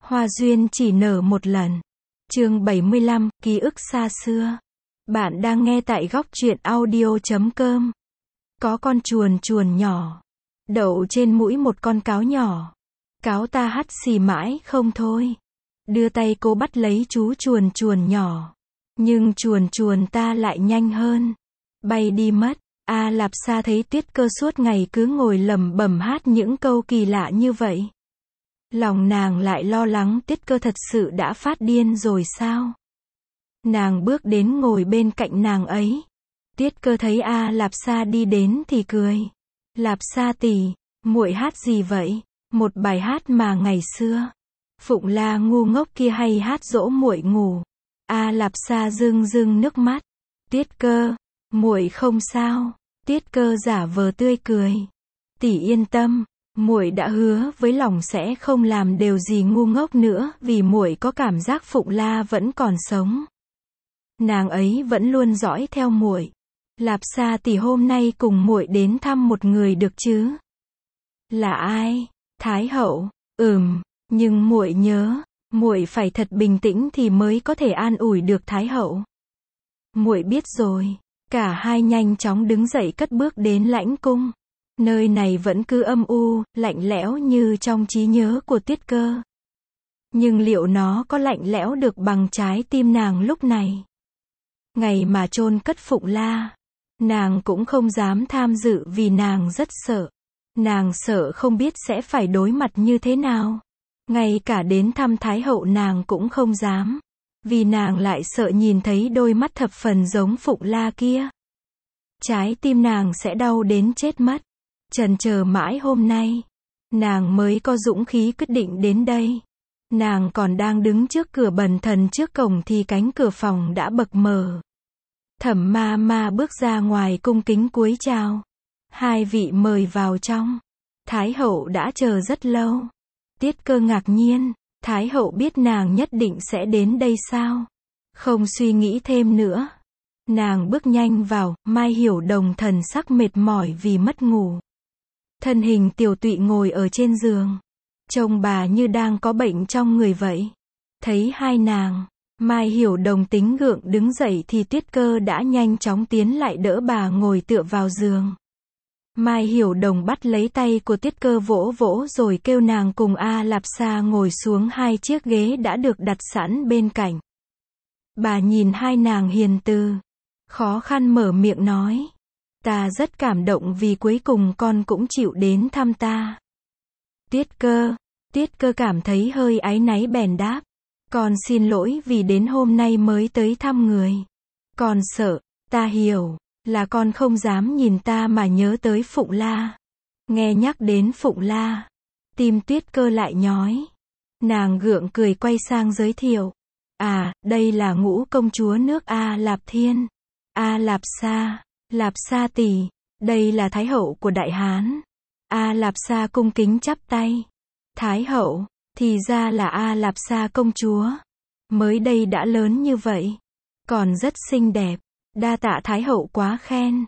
Hoa duyên chỉ nở một lần. Chương 75, ký ức xa xưa. Bạn đang nghe tại góc truyện audio.com. Có con chuồn chuồn nhỏ, đậu trên mũi một con cáo nhỏ. Cáo ta hắt xì mãi không thôi. Đưa tay cố bắt lấy chú chuồn chuồn nhỏ. Nhưng chuồn chuồn ta lại nhanh hơn. Bay đi mất. A Lạp Sa thấy Tuyết Cơ suốt ngày cứ ngồi lẩm bẩm hát những câu kỳ lạ như vậy. Lòng nàng lại lo lắng Tuyết Cơ thật sự đã phát điên rồi sao? Nàng bước đến ngồi bên cạnh nàng ấy. Tuyết Cơ thấy A Lạp Sa đi đến thì cười. Lạp Sa tỷ, muội hát gì vậy? Một bài hát mà ngày xưa Phụng La ngu ngốc kia hay hát dỗ muội ngủ. A Lạp Sa rưng rưng nước mắt. Tuyết Cơ, muội không sao. Tuyết Cơ giả vờ tươi cười. Tỷ yên tâm, muội đã hứa với lòng sẽ không làm điều gì ngu ngốc nữa, vì muội có cảm giác Phụng La vẫn còn sống. Nàng ấy vẫn luôn dõi theo muội. Lạp Sa tỷ hôm nay cùng muội đến thăm một người được chứ? Là ai? Thái hậu. Nhưng muội nhớ, muội phải thật bình tĩnh thì mới có thể an ủi được Thái hậu. Muội biết rồi. Cả hai nhanh chóng đứng dậy cất bước đến lãnh cung. Nơi này vẫn cứ âm u, lạnh lẽo như trong trí nhớ của Tuyết Cơ. Nhưng liệu nó có lạnh lẽo được bằng trái tim nàng lúc này? Ngày mà chôn cất Phụng La, nàng cũng không dám tham dự vì nàng rất sợ. Nàng sợ không biết sẽ phải đối mặt như thế nào. Ngay cả đến thăm Thái hậu nàng cũng không dám. Vì nàng lại sợ nhìn thấy đôi mắt thập phần giống Phụng La kia. Trái tim nàng sẽ đau đến chết mất. Chần chờ mãi hôm nay, nàng mới có dũng khí quyết định đến đây. Nàng còn đang đứng trước cửa bần thần trước cổng thì cánh cửa phòng đã bật mở. Thẩm Ma Ma bước ra ngoài cung kính cúi chào. Hai vị mời vào trong. Thái hậu đã chờ rất lâu. Tuyết Cơ ngạc nhiên. Thái hậu biết nàng nhất định sẽ đến đây sao? Không suy nghĩ thêm nữa. Nàng bước nhanh vào. Mai Hiểu Đồng thần sắc mệt mỏi vì mất ngủ. Thân hình tiểu tụy ngồi ở trên giường. Trông bà như đang có bệnh trong người vậy. Thấy hai nàng, Mai Hiểu Đồng tính gượng đứng dậy thì Tuyết Cơ đã nhanh chóng tiến lại đỡ bà ngồi tựa vào giường. Mai Hiểu Đồng bắt lấy tay của Tuyết Cơ vỗ vỗ rồi kêu nàng cùng A Lạp Sa ngồi xuống hai chiếc ghế đã được đặt sẵn bên cạnh. Bà nhìn hai nàng hiền từ, khó khăn mở miệng nói. Ta rất cảm động vì cuối cùng con cũng chịu đến thăm ta. Tuyết Cơ cảm thấy hơi áy náy bèn đáp. Con xin lỗi vì đến hôm nay mới tới thăm người. Con sợ, ta hiểu, là con không dám nhìn ta mà nhớ tới Phụng La. Nghe nhắc đến Phụng La, tim Tuyết Cơ lại nhói. Nàng gượng cười quay sang giới thiệu. À, đây là Ngũ công chúa nước A Lạp Thiên. A Lạp Sa. Lạp Sa tỷ, đây là Thái hậu của Đại Hán. A Lạp Sa cung kính chắp tay. Thái hậu, thì ra là A Lạp Sa công chúa. Mới đây đã lớn như vậy. Còn rất xinh đẹp. Đa tạ Thái hậu quá khen.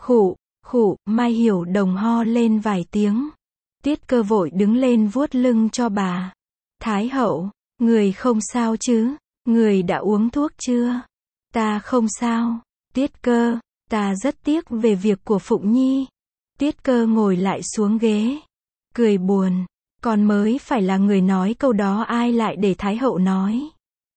Khụ, Mai Hiểu Đồng ho lên vài tiếng. Tuyết Cơ vội đứng lên vuốt lưng cho bà. Thái hậu, người không sao chứ? Người đã uống thuốc chưa? Ta không sao. Tuyết Cơ, ta rất tiếc về việc của Phụng Nhi. Tuyết Cơ ngồi lại xuống ghế. Cười buồn. Con mới phải là người nói câu đó, ai lại để Thái hậu nói.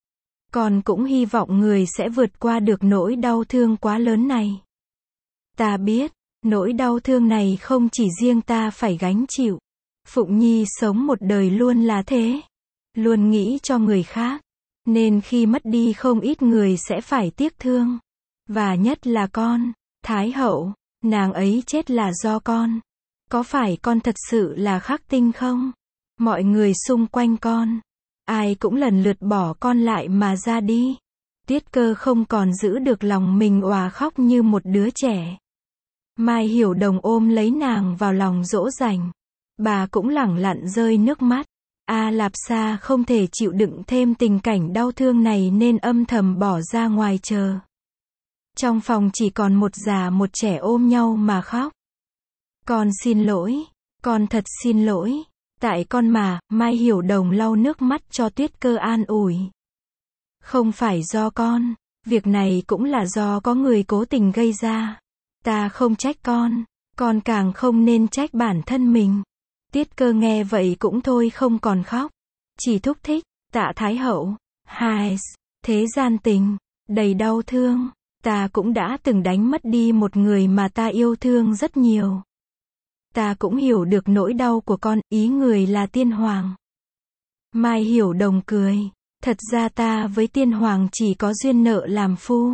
Con cũng hy vọng người sẽ vượt qua được nỗi đau thương quá lớn này. Ta biết, nỗi đau thương này không chỉ riêng ta phải gánh chịu. Phụng Nhi sống một đời luôn là thế. Luôn nghĩ cho người khác. Nên khi mất đi không ít người sẽ phải tiếc thương. Và nhất là con. Thái hậu, nàng ấy chết là do con. Có phải con thật sự là khắc tinh không? Mọi người xung quanh con, ai cũng lần lượt bỏ con lại mà ra đi. Tuyết Cơ không còn giữ được lòng mình, òa khóc như một đứa trẻ. Mai Hiểu Đồng ôm lấy nàng vào lòng dỗ dành. Bà cũng lẳng lặng rơi nước mắt. A Lạp Sa không thể chịu đựng thêm tình cảnh đau thương này nên âm thầm bỏ ra ngoài chờ. Trong phòng chỉ còn một già một trẻ ôm nhau mà khóc. Con xin lỗi, con thật xin lỗi. Tại con mà, Mai Hiểu Đồng lau nước mắt cho Tuyết Cơ an ủi. Không phải do con, việc này cũng là do có người cố tình gây ra. Ta không trách con càng không nên trách bản thân mình. Tuyết Cơ nghe vậy cũng thôi không còn khóc, chỉ thúc thích, Tạ Thái Hậu, hài, thế gian tình, đầy đau thương, ta cũng đã từng đánh mất đi một người mà ta yêu thương rất nhiều. Ta cũng hiểu được nỗi đau của con, ý người là Tiên Hoàng. Mai Hiểu Đồng cười, thật ra ta với Tiên Hoàng chỉ có duyên nợ làm phu.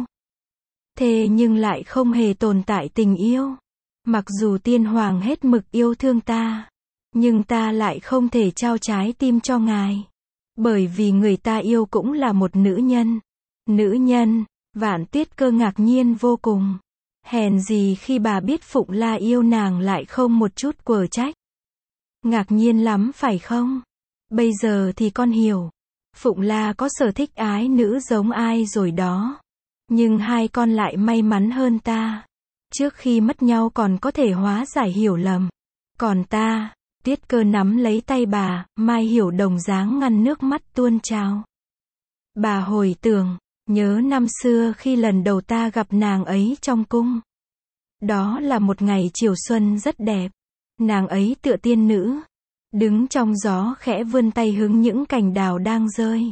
Thế nhưng lại không hề tồn tại tình yêu. Mặc dù Tiên Hoàng hết mực yêu thương ta, nhưng ta lại không thể trao trái tim cho ngài. Bởi vì người ta yêu cũng là một nữ nhân. Nữ nhân, Vạn Tuyết Cơ ngạc nhiên vô cùng. Hèn gì khi bà biết Phụng La yêu nàng lại không một chút quở trách. Ngạc nhiên lắm phải không? Bây giờ thì con hiểu. Phụng La có sở thích ái nữ giống ai rồi đó. Nhưng hai con lại may mắn hơn ta. Trước khi mất nhau còn có thể hóa giải hiểu lầm. Còn ta, Tuyết Cơ nắm lấy tay bà, Mai Hiểu Đồng dáng ngăn nước mắt tuôn trào. Bà hồi tưởng, nhớ năm xưa khi lần đầu ta gặp nàng ấy trong cung. Đó là một ngày chiều xuân rất đẹp. Nàng ấy tựa tiên nữ, đứng trong gió khẽ vươn tay hứng những cành đào đang rơi.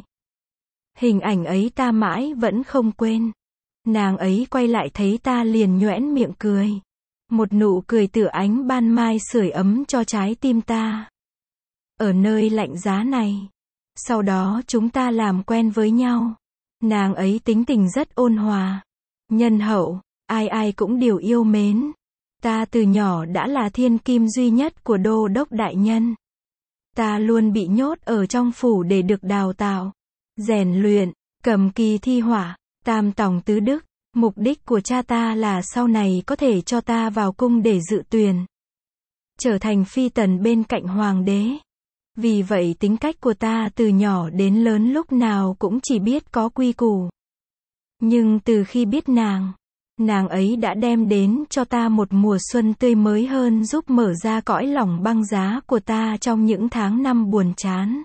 Hình ảnh ấy ta mãi vẫn không quên. Nàng ấy quay lại thấy ta liền nhoẻn miệng cười. Một nụ cười tựa ánh ban mai sưởi ấm cho trái tim ta. Ở nơi lạnh giá này. Sau đó chúng ta làm quen với nhau. Nàng ấy tính tình rất ôn hòa, nhân hậu, ai ai cũng đều yêu mến. Ta từ nhỏ đã là thiên kim duy nhất của đô đốc đại nhân. Ta luôn bị nhốt ở trong phủ để được đào tạo, rèn luyện, cầm kỳ thi họa, tam tòng tứ đức. Mục đích của cha ta là sau này có thể cho ta vào cung để dự tuyển, trở thành phi tần bên cạnh hoàng đế. Vì vậy tính cách của ta từ nhỏ đến lớn lúc nào cũng chỉ biết có quy củ. Nhưng từ khi biết nàng ấy đã đem đến cho ta một mùa xuân tươi mới hơn, giúp mở ra cõi lòng băng giá của ta trong những tháng năm buồn chán.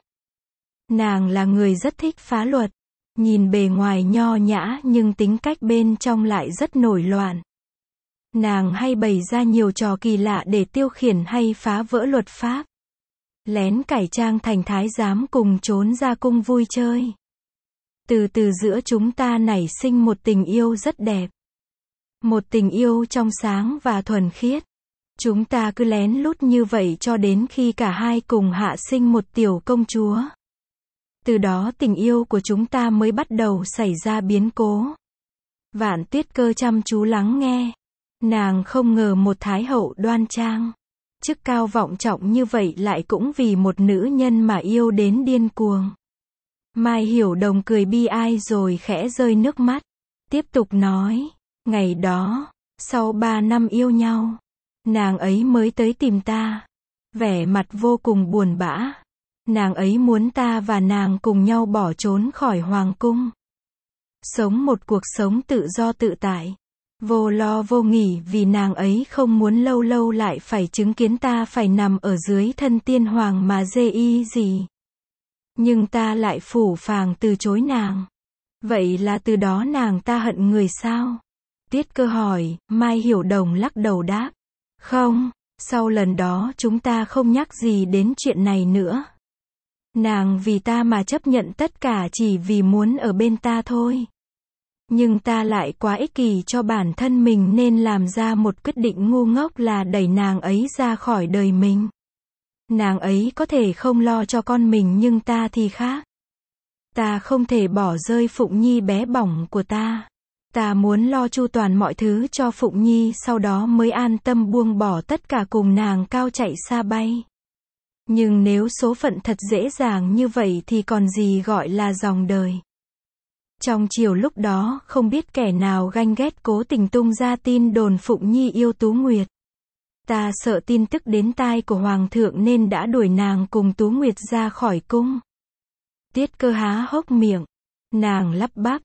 Nàng là người rất thích phá luật. Nhìn bề ngoài nho nhã nhưng tính cách bên trong lại rất nổi loạn. Nàng hay bày ra nhiều trò kỳ lạ để tiêu khiển hay phá vỡ luật pháp. Lén cải trang thành thái giám cùng trốn ra cung vui chơi. Từ từ giữa chúng ta nảy sinh một tình yêu rất đẹp. Một tình yêu trong sáng và thuần khiết. Chúng ta cứ lén lút như vậy cho đến khi cả hai cùng hạ sinh một tiểu công chúa. Từ đó tình yêu của chúng ta mới bắt đầu xảy ra biến cố. Vạn Tuyết Cơ chăm chú lắng nghe. Nàng không ngờ một thái hậu đoan trang, chức cao vọng trọng như vậy lại cũng vì một nữ nhân mà yêu đến điên cuồng. Mai Hiểu Đồng cười bi ai rồi khẽ rơi nước mắt. Tiếp tục nói, ngày đó, sau 3 năm yêu nhau, nàng ấy mới tới tìm ta. Vẻ mặt vô cùng buồn bã. Nàng ấy muốn ta và nàng cùng nhau bỏ trốn khỏi hoàng cung. Sống một cuộc sống tự do tự tại. Vô lo vô nghỉ vì nàng ấy không muốn lâu lâu lại phải chứng kiến ta phải nằm ở dưới thân Tiên Hoàng mà dê y gì. Nhưng ta lại phủ phàng từ chối nàng. Vậy là từ đó nàng ta hận người sao? Tuyết Cơ hỏi, Mai Hiểu Đồng lắc đầu đáp. Không, sau lần đó chúng ta không nhắc gì đến chuyện này nữa. Nàng vì ta mà chấp nhận tất cả chỉ vì muốn ở bên ta thôi. Nhưng ta lại quá ích kỷ cho bản thân mình nên làm ra một quyết định ngu ngốc là đẩy nàng ấy ra khỏi đời mình. Nàng ấy có thể không lo cho con mình nhưng ta thì khác. Ta không thể bỏ rơi Phụng Nhi bé bỏng của ta. Ta muốn lo chu toàn mọi thứ cho Phụng Nhi sau đó mới an tâm buông bỏ tất cả cùng nàng cao chạy xa bay. Nhưng nếu số phận thật dễ dàng như vậy thì còn gì gọi là dòng đời. Trong chiều lúc đó không biết kẻ nào ganh ghét cố tình tung ra tin đồn Phụng Nhi yêu Tú Nguyệt. Ta sợ tin tức đến tai của Hoàng thượng nên đã đuổi nàng cùng Tú Nguyệt ra khỏi cung. Tuyết Cơ há hốc miệng. Nàng lắp bắp,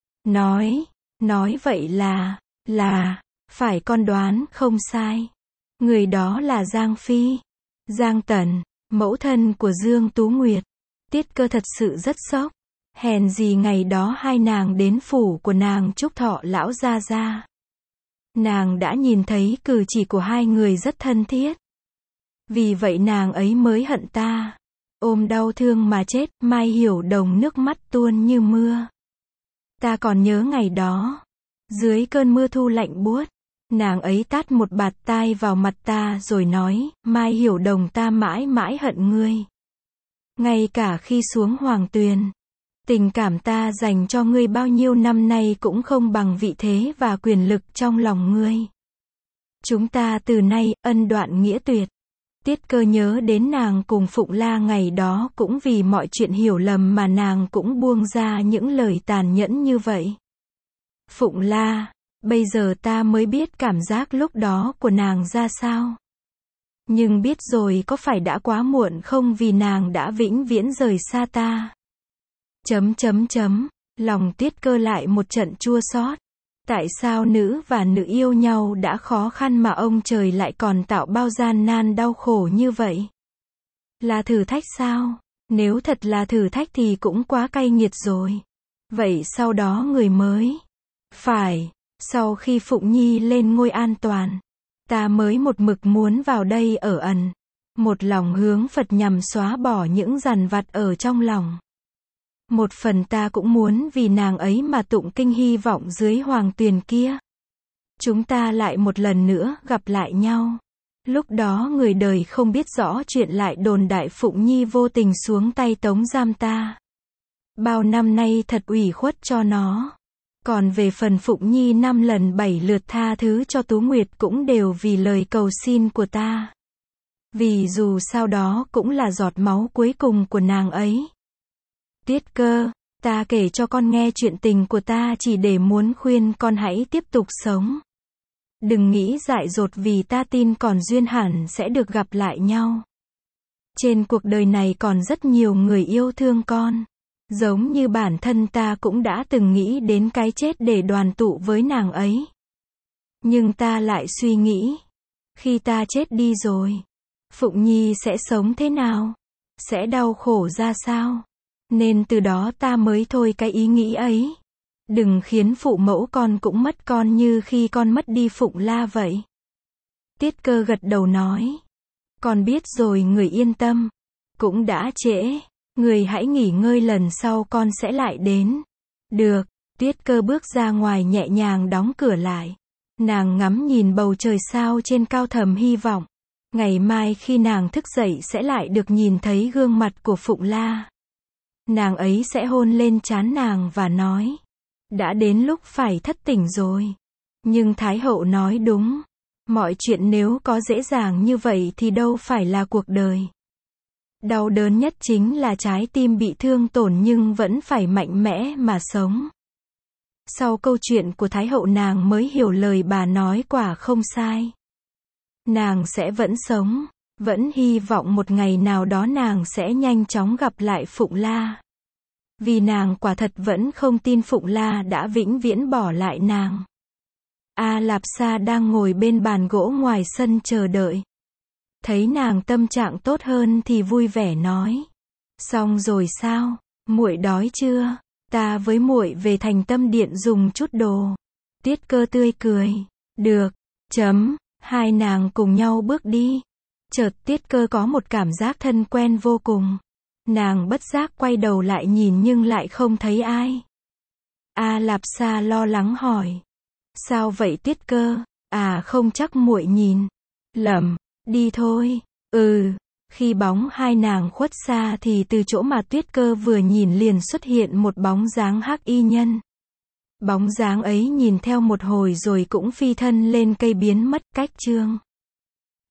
nói vậy là, phải con đoán không sai. Người đó là Giang Phi. Giang Tần. Mẫu thân của Dương Tú Nguyệt. Tiết Cơ thật sự rất sốc. Hèn gì ngày đó hai nàng đến phủ của nàng chúc thọ lão gia gia. Nàng đã nhìn thấy cử chỉ của hai người rất thân thiết. Vì vậy nàng ấy mới hận ta. Ôm đau thương mà chết, Mai Hiểu Đồng nước mắt tuôn như mưa. Ta còn nhớ ngày đó. Dưới cơn mưa thu lạnh buốt, nàng ấy tát một bạt tai vào mặt ta rồi nói, Mai Hiểu Đồng ta mãi mãi hận ngươi. Ngay cả khi xuống Hoàng Tuyền, tình cảm ta dành cho ngươi bao nhiêu năm nay cũng không bằng vị thế và quyền lực trong lòng ngươi. Chúng ta từ nay, ân đoạn nghĩa tuyệt. Tiết Cơ nhớ đến nàng cùng Phụng La ngày đó cũng vì mọi chuyện hiểu lầm mà nàng cũng buông ra những lời tàn nhẫn như vậy. Phụng La, bây giờ ta mới biết cảm giác lúc đó của nàng ra sao. Nhưng biết rồi có phải đã quá muộn không vì nàng đã vĩnh viễn rời xa ta. Lòng Tiết Cơ lại một trận chua xót. Tại sao nữ và nữ yêu nhau đã khó khăn mà ông trời lại còn tạo bao gian nan đau khổ như vậy? Là thử thách sao? Nếu thật là thử thách thì cũng quá cay nghiệt rồi. Vậy sau đó người mới. Phải, sau khi Phụng Nhi lên ngôi an toàn, ta mới một mực muốn vào đây ở ẩn. Một lòng hướng Phật nhằm xóa bỏ những dằn vặt ở trong lòng. Một phần ta cũng muốn vì nàng ấy mà tụng kinh hy vọng dưới Hoàng Tuyền kia. Chúng ta lại một lần nữa gặp lại nhau. Lúc đó người đời không biết rõ chuyện lại đồn đại Phụng Nhi vô tình xuống tay tống giam ta. Bao năm nay thật ủy khuất cho nó. Còn về phần Phụng Nhi 5 lần 7 lượt tha thứ cho Tú Nguyệt cũng đều vì lời cầu xin của ta. Vì dù sao đó cũng là giọt máu cuối cùng của nàng ấy. Tiết Cơ, ta kể cho con nghe chuyện tình của ta chỉ để muốn khuyên con hãy tiếp tục sống. Đừng nghĩ dại dột vì ta tin còn duyên hẳn sẽ được gặp lại nhau. Trên cuộc đời này còn rất nhiều người yêu thương con. Giống như bản thân ta cũng đã từng nghĩ đến cái chết để đoàn tụ với nàng ấy. Nhưng ta lại suy nghĩ, khi ta chết đi rồi, Phụng Nhi sẽ sống thế nào? Sẽ đau khổ ra sao? Nên từ đó ta mới thôi cái ý nghĩ ấy. Đừng khiến phụ mẫu con cũng mất con như khi con mất đi Phụng La vậy. Tiết Cơ gật đầu nói. Con biết rồi người yên tâm. Cũng đã trễ. Người hãy nghỉ ngơi lần sau con sẽ lại đến. Được. Tiết Cơ bước ra ngoài nhẹ nhàng đóng cửa lại. Nàng ngắm nhìn bầu trời sao trên cao thầm hy vọng. Ngày mai khi nàng thức dậy sẽ lại được nhìn thấy gương mặt của Phụng La. Nàng ấy sẽ hôn lên trán nàng và nói. Đã đến lúc phải thất tỉnh rồi. Nhưng Thái Hậu nói đúng. Mọi chuyện nếu có dễ dàng như vậy thì đâu phải là cuộc đời. Đau đớn nhất chính là trái tim bị thương tổn nhưng vẫn phải mạnh mẽ mà sống. Sau câu chuyện của Thái Hậu nàng mới hiểu lời bà nói quả không sai. Nàng sẽ vẫn sống. Vẫn hy vọng một ngày nào đó nàng sẽ nhanh chóng gặp lại Phụng La. Vì nàng quả thật vẫn không tin Phụng La đã vĩnh viễn bỏ lại nàng. A Lạp Sa đang ngồi bên bàn gỗ ngoài sân chờ đợi. Thấy nàng tâm trạng tốt hơn thì vui vẻ nói. Xong rồi sao? Muội đói chưa? Ta với muội về Thành Tâm Điện dùng chút đồ. Tiết Cơ tươi cười. Được. Hai nàng cùng nhau bước đi. Chợt Tiết Cơ có một cảm giác thân quen vô cùng. Nàng bất giác quay đầu lại nhìn nhưng lại không thấy ai. A Lạp Sa lo lắng hỏi. Sao vậy Tiết Cơ? À không chắc muội nhìn lầm. Đi thôi. Khi bóng hai nàng khuất xa thì từ chỗ mà Tiết Cơ vừa nhìn liền xuất hiện một bóng dáng hắc y nhân. Bóng dáng ấy nhìn theo một hồi rồi cũng phi thân lên cây biến mất cách chương.